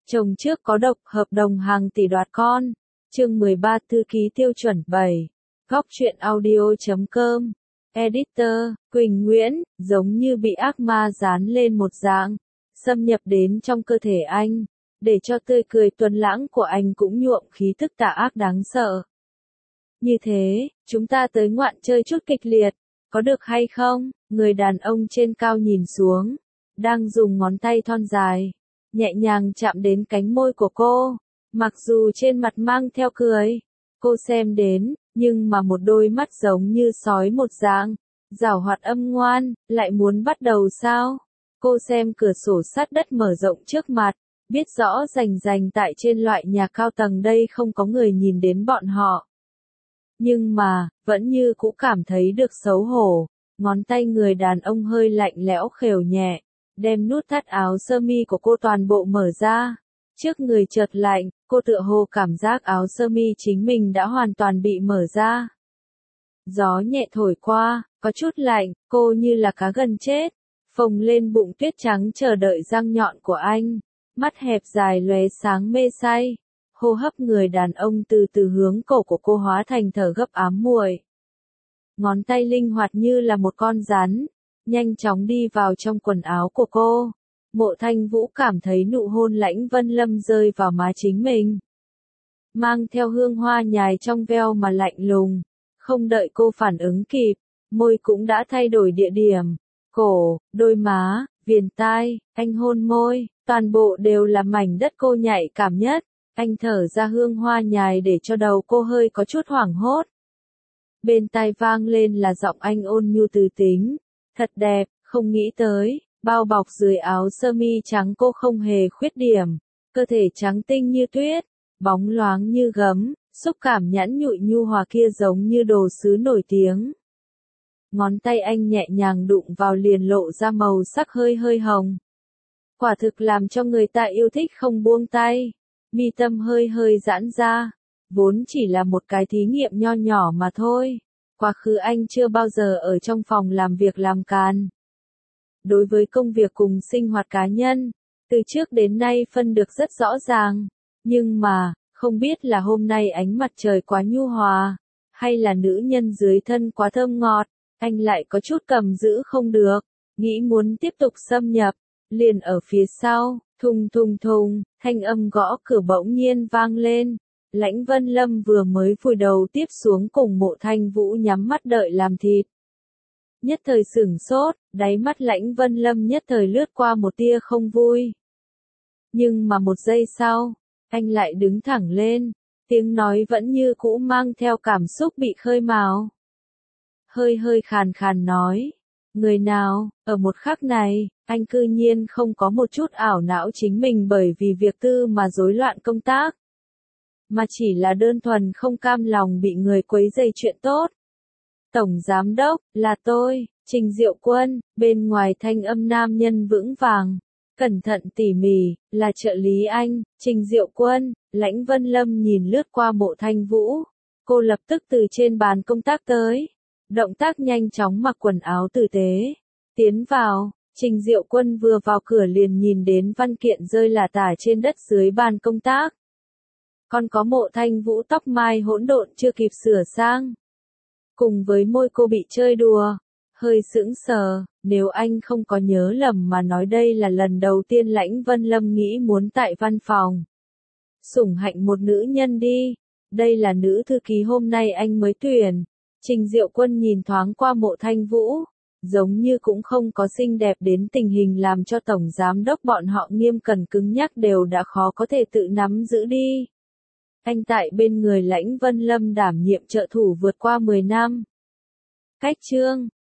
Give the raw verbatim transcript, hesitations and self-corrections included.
Chồng trước có độc, hợp đồng hàng tỷ đoạt con. Chương mười ba Thư ký tiêu chuẩn bảy. Góc truyện audio chấm com. Editor, Quỳnh Nguyễn, giống như bị ác ma dán lên một dạng, xâm nhập đến trong cơ thể anh, để cho tươi cười tuấn lãng của anh cũng nhuộm khí tức tà ác đáng sợ. Như thế, chúng ta tới ngoạn chơi chút kịch liệt, có được hay không? Người đàn ông trên cao nhìn xuống, đang dùng ngón tay thon dài, nhẹ nhàng chạm đến cánh môi của cô, mặc dù trên mặt mang theo cười. Cô xem đến, nhưng mà một đôi mắt giống như sói một dạng, giảo hoạt âm ngoan, lại muốn bắt đầu sao? Cô xem cửa sổ sát đất mở rộng trước mặt, biết rõ rành rành tại trên loại nhà cao tầng đây không có người nhìn đến bọn họ. Nhưng mà, vẫn như cũ cảm thấy được xấu hổ, ngón tay người đàn ông hơi lạnh lẽo khều nhẹ, đem nút thắt áo sơ mi của cô toàn bộ mở ra. Trước người chợt lạnh, cô tựa hồ cảm giác áo sơ mi chính mình đã hoàn toàn bị mở ra. Gió nhẹ thổi qua, có chút lạnh, cô như là cá gần chết, phồng lên bụng tuyết trắng chờ đợi răng nhọn của anh, mắt hẹp dài lóe sáng mê say. Hô hấp người đàn ông từ từ hướng cổ của cô hóa thành thở gấp ám muội. Ngón tay linh hoạt như là một con rắn, nhanh chóng đi vào trong quần áo của cô. Mộ Thanh Vũ cảm thấy nụ hôn Lãnh Vân Lâm rơi vào má chính mình, mang theo hương hoa nhài trong veo mà lạnh lùng. Không đợi cô phản ứng kịp, môi cũng đã thay đổi địa điểm. Cổ, đôi má, viền tai, anh hôn môi, toàn bộ đều là mảnh đất cô nhạy cảm nhất. Anh thở ra hương hoa nhài để cho đầu cô hơi có chút hoảng hốt. Bên tai vang lên là giọng anh ôn nhu từ tính. Thật đẹp, không nghĩ tới, bao bọc dưới áo sơ mi trắng cô không hề khuyết điểm. Cơ thể trắng tinh như tuyết, bóng loáng như gấm, xúc cảm nhẵn nhụi nhu hòa kia giống như đồ sứ nổi tiếng. Ngón tay anh nhẹ nhàng đụng vào liền lộ ra màu sắc hơi hơi hồng. Quả thực làm cho người ta yêu thích không buông tay. Mi tâm hơi hơi giãn ra, vốn chỉ là một cái thí nghiệm nho nhỏ mà thôi. Quá khứ anh chưa bao giờ ở trong phòng làm việc làm càn. Đối với công việc cùng sinh hoạt cá nhân, từ trước đến nay phân được rất rõ ràng. Nhưng mà, không biết là hôm nay ánh mặt trời quá nhu hòa, hay là nữ nhân dưới thân quá thơm ngọt, anh lại có chút cầm giữ không được, nghĩ muốn tiếp tục xâm nhập. Liền ở phía sau, thùng thùng thùng, thanh âm gõ cửa bỗng nhiên vang lên. Lãnh Vân Lâm vừa mới vùi đầu tiếp xuống cùng Mộ Thanh Vũ nhắm mắt đợi làm thịt. Nhất thời sửng sốt, đáy mắt Lãnh Vân Lâm nhất thời lướt qua một tia không vui. Nhưng mà một giây sau, anh lại đứng thẳng lên, tiếng nói vẫn như cũ mang theo cảm xúc bị khơi mào. Hơi hơi khàn khàn nói, người nào, ở một khắc này, anh cư nhiên không có một chút ảo não chính mình bởi vì việc tư mà rối loạn công tác. Mà chỉ là đơn thuần không cam lòng bị người quấy rầy chuyện tốt. Tổng Giám Đốc, là tôi, Trình Diệu Quân, bên ngoài thanh âm nam nhân vững vàng, cẩn thận tỉ mỉ, là trợ lý anh, Trình Diệu Quân. Lãnh Vân Lâm nhìn lướt qua Mộ Thanh Vũ, cô lập tức từ trên bàn công tác tới, động tác nhanh chóng mặc quần áo tử tế, tiến vào. Trình Diệu Quân vừa vào cửa liền nhìn đến văn kiện rơi lả tả trên đất dưới bàn công tác. Còn có Mộ Thanh Vũ tóc mai hỗn độn chưa kịp sửa sang. Cùng với môi cô bị chơi đùa, hơi sững sờ, nếu anh không có nhớ lầm mà nói đây là lần đầu tiên Lãnh Vân Lâm nghĩ muốn tại văn phòng sủng hạnh một nữ nhân đi. Đây là nữ thư ký hôm nay anh mới tuyển. Trình Diệu Quân nhìn thoáng qua Mộ Thanh Vũ, giống như cũng không có xinh đẹp đến tình hình làm cho tổng giám đốc bọn họ nghiêm cẩn cứng nhắc đều đã khó có thể tự nắm giữ đi. Anh tại bên người Lãnh Vân Lâm đảm nhiệm trợ thủ vượt qua mười năm. Cách chương